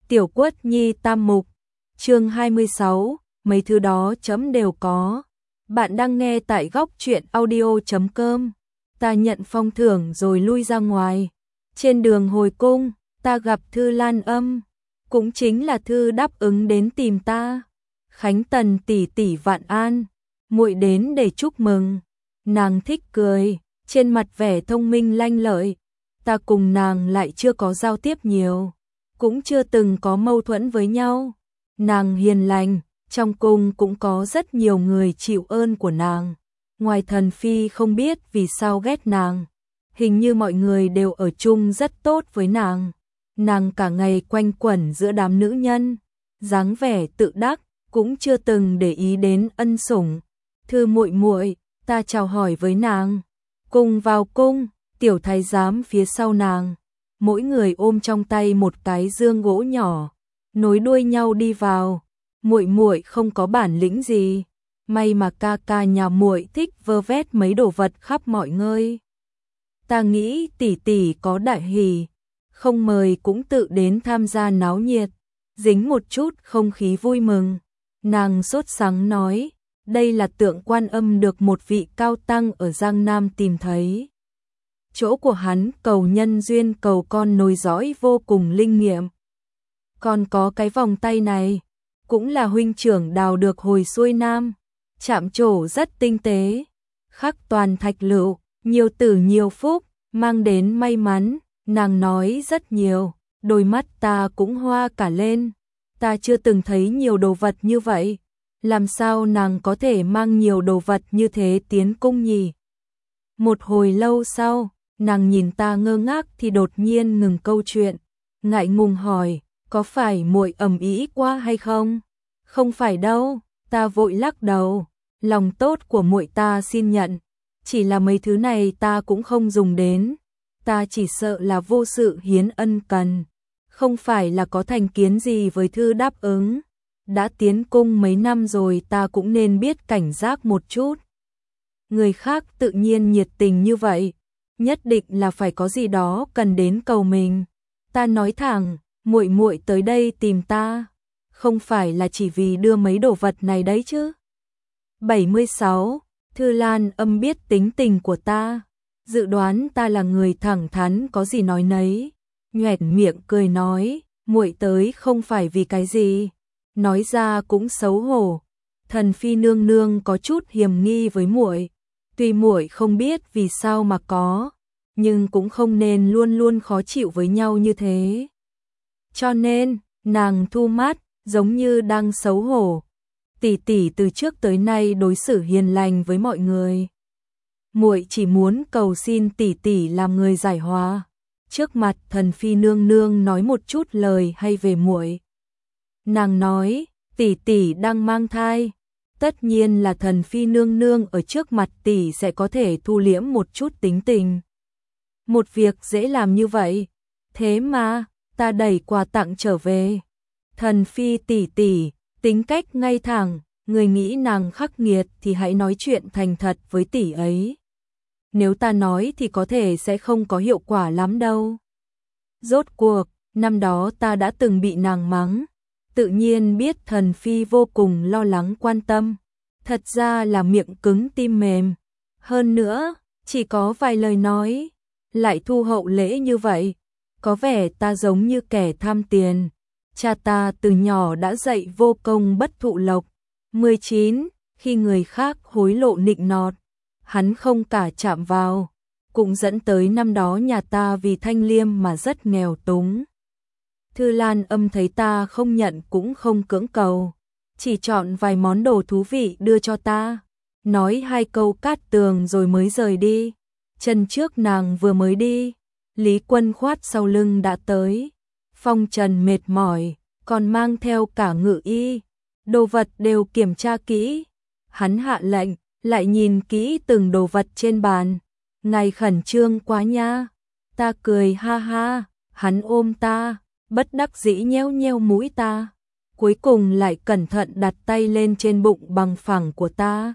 Tiểu Quất Nhi tam mục, chương 26, mấy thứ đó chấm đều có. Bạn đang nghe tại góc truyện audio.com. Ta nhận phong thưởng rồi lui ra ngoài. Trên đường hồi cung, ta gặp Thư Lan Âm, cũng chính là Thư đáp ứng đến tìm ta. Khánh Tần tỷ tỷ vạn an, muội đến để chúc mừng. Nàng thích cười, trên mặt vẻ thông minh lanh lợi. Ta cùng nàng lại chưa có giao tiếp nhiều, cũng chưa từng có mâu thuẫn với nhau. Nàng hiền lành, trong cung cũng có rất nhiều người chịu ơn của nàng. Ngoài thần phi không biết vì sao ghét nàng, hình như mọi người đều ở chung rất tốt với nàng. Nàng cả ngày quanh quẩn giữa đám nữ nhân, dáng vẻ tự đắc, cũng chưa từng để ý đến ân sủng. Thư muội muội, ta chào hỏi với nàng. Cùng vào cung, tiểu thái giám phía sau nàng, mỗi người ôm trong tay một cái dương gỗ nhỏ, nối đuôi nhau đi vào. Muội muội không có bản lĩnh gì, may mà ca ca nhà muội thích vơ vét mấy đồ vật khắp mọi nơi. Ta nghĩ tỷ tỷ có đại hỷ, không mời cũng tự đến tham gia náo nhiệt, dính một chút không khí vui mừng. Nàng sốt sắng nói, đây là tượng Quan Âm được một vị cao tăng ở Giang Nam tìm thấy. Chỗ của hắn cầu nhân duyên cầu con nối dõi vô cùng linh nghiệm. Còn có cái vòng tay này, cũng là huynh trưởng đào được hồi xuôi Nam, chạm trổ rất tinh tế, khắc toàn thạch lựu, nhiều tử nhiều phúc, mang đến may mắn. Nàng nói rất nhiều, đôi mắt ta cũng hoa cả lên. Ta chưa từng thấy nhiều đồ vật như vậy, làm sao nàng có thể mang nhiều đồ vật như thế tiến cung nhỉ? Một hồi lâu sau, nàng nhìn ta ngơ ngác thì đột nhiên ngừng câu chuyện, ngại ngùng hỏi, có phải muội ầm ĩ quá hay không? Không phải đâu, ta vội lắc đầu, lòng tốt của muội ta xin nhận, chỉ là mấy thứ này ta cũng không dùng đến, ta chỉ sợ là vô sự hiến ân cần, không phải là có thành kiến gì với Thư đáp ứng. Đã tiến cung mấy năm rồi ta cũng nên biết cảnh giác một chút. Người khác tự nhiên nhiệt tình như vậy, nhất định là phải có gì đó cần đến cầu mình. Ta nói thẳng, muội muội tới đây tìm ta, không phải là chỉ vì đưa mấy đồ vật này đấy chứ. 76. Thư Lan Âm biết tính tình của ta, dự đoán ta là người thẳng thắn có gì nói nấy, nhoẻn miệng cười nói, muội tới không phải vì cái gì. Nói ra cũng xấu hổ, thần phi nương nương có chút hiềm nghi với muội, tuy muội không biết vì sao mà có, nhưng cũng không nên luôn luôn khó chịu với nhau như thế. Cho nên, nàng thu mát, giống như đang xấu hổ. Tỷ tỷ từ trước tới nay đối xử hiền lành với mọi người. Muội chỉ muốn cầu xin tỷ tỷ làm người giải hòa. Trước mặt thần phi nương nương nói một chút lời hay về muội. Nàng nói, tỷ tỷ đang mang thai, tất nhiên là thần phi nương nương ở trước mặt tỷ sẽ có thể thu liễm một chút tính tình. Một việc dễ làm như vậy, thế mà, ta đẩy quà tặng trở về. Thần phi tỷ tỷ, tính cách ngay thẳng, người nghĩ nàng khắc nghiệt thì hãy nói chuyện thành thật với tỷ ấy. Nếu ta nói thì có thể sẽ không có hiệu quả lắm đâu. Rốt cuộc, năm đó ta đã từng bị nàng mắng. Tự nhiên biết thần phi vô cùng lo lắng quan tâm, thật ra là miệng cứng tim mềm. Hơn nữa, chỉ có vài lời nói, lại thu hậu lễ như vậy, có vẻ ta giống như kẻ tham tiền. Cha ta từ nhỏ đã dạy vô công bất thụ lộc. 19, khi người khác hối lộ nịnh nọt, hắn không cả chạm vào, cũng dẫn tới năm đó nhà ta vì thanh liêm mà rất nghèo túng. Thư Lan Âm thấy ta không nhận cũng không cưỡng cầu, chỉ chọn vài món đồ thú vị đưa cho ta, nói hai câu cát tường rồi mới rời đi. Chân trước nàng vừa mới đi, Lý Quân Khoát sau lưng đã tới. Phong Trần mệt mỏi, còn mang theo cả ngự y, đồ vật đều kiểm tra kỹ. Hắn hạ lệnh, lại nhìn kỹ từng đồ vật trên bàn. Ngài khẩn trương quá nha. Ta cười ha ha, hắn ôm ta, bất đắc dĩ nheo nheo mũi ta, cuối cùng lại cẩn thận đặt tay lên trên bụng bằng phẳng của ta.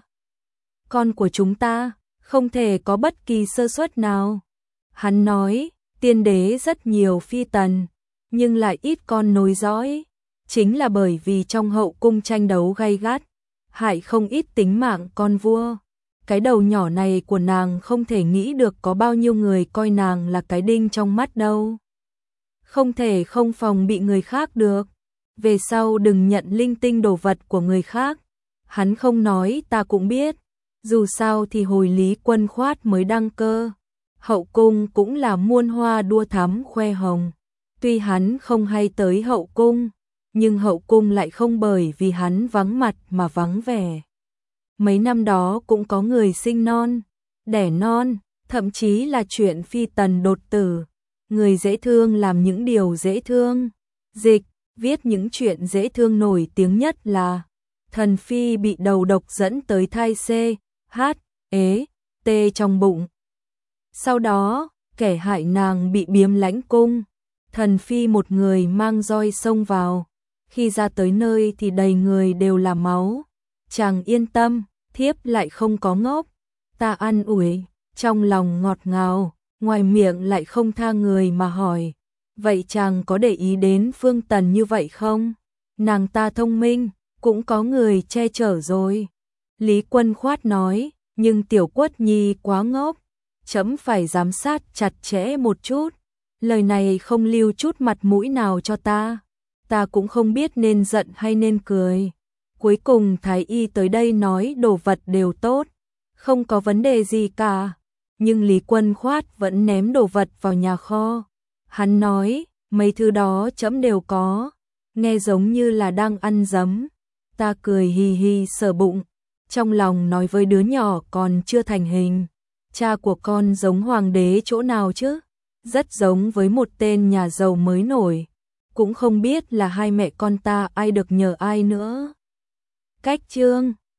Con của chúng ta, không thể có bất kỳ sơ suất nào. Hắn nói, tiên đế rất nhiều phi tần, nhưng lại ít con nối dõi. Chính là bởi vì trong hậu cung tranh đấu gay gắt, hại không ít tính mạng con vua. Cái đầu nhỏ này của nàng không thể nghĩ được có bao nhiêu người coi nàng là cái đinh trong mắt đâu. Không thể không phòng bị người khác được. Về sau đừng nhận linh tinh đồ vật của người khác. Hắn không nói ta cũng biết. Dù sao thì hồi Lý Quân Khoát mới đăng cơ, hậu cung cũng là muôn hoa đua thắm khoe hồng. Tuy hắn không hay tới hậu cung, nhưng hậu cung lại không bởi vì hắn vắng mặt mà vắng vẻ. Mấy năm đó cũng có người sinh non, đẻ non, thậm chí là chuyện phi tần đột tử. Người dễ thương làm những điều dễ thương. Dịch, viết những chuyện dễ thương nổi tiếng nhất là Thần Phi bị đầu độc dẫn tới thai C, H, ế, T trong bụng. Sau đó, kẻ hại nàng bị biếm lãnh cung. Thần Phi một người mang roi xông vào. Khi ra tới nơi thì đầy người đều là máu. Chàng yên tâm, thiếp lại không có ngốc. Ta an ủi, trong lòng ngọt ngào, ngoài miệng lại không tha người mà hỏi. Vậy chàng có để ý đến Phương Tần như vậy không? Nàng ta thông minh, cũng có người che chở rồi. Lý Quân Khoát nói, nhưng Tiểu Quất Nhi quá ngốc. Trẫm phải giám sát chặt chẽ một chút. Lời này không lưu chút mặt mũi nào cho ta. Ta cũng không biết nên giận hay nên cười. Cuối cùng Thái Y tới đây nói đồ vật đều tốt, không có vấn đề gì cả. Nhưng Lý Quân Khoát vẫn ném đồ vật vào nhà kho. Hắn nói, mấy thứ đó trẫm đều có. Nghe giống như là đang ăn dấm. Ta cười hì hì sờ bụng. Trong lòng nói với đứa nhỏ còn chưa thành hình. Cha của con giống hoàng đế chỗ nào chứ? Rất giống với một tên nhà giàu mới nổi. Cũng không biết là hai mẹ con ta ai được nhờ ai nữa. Cách chương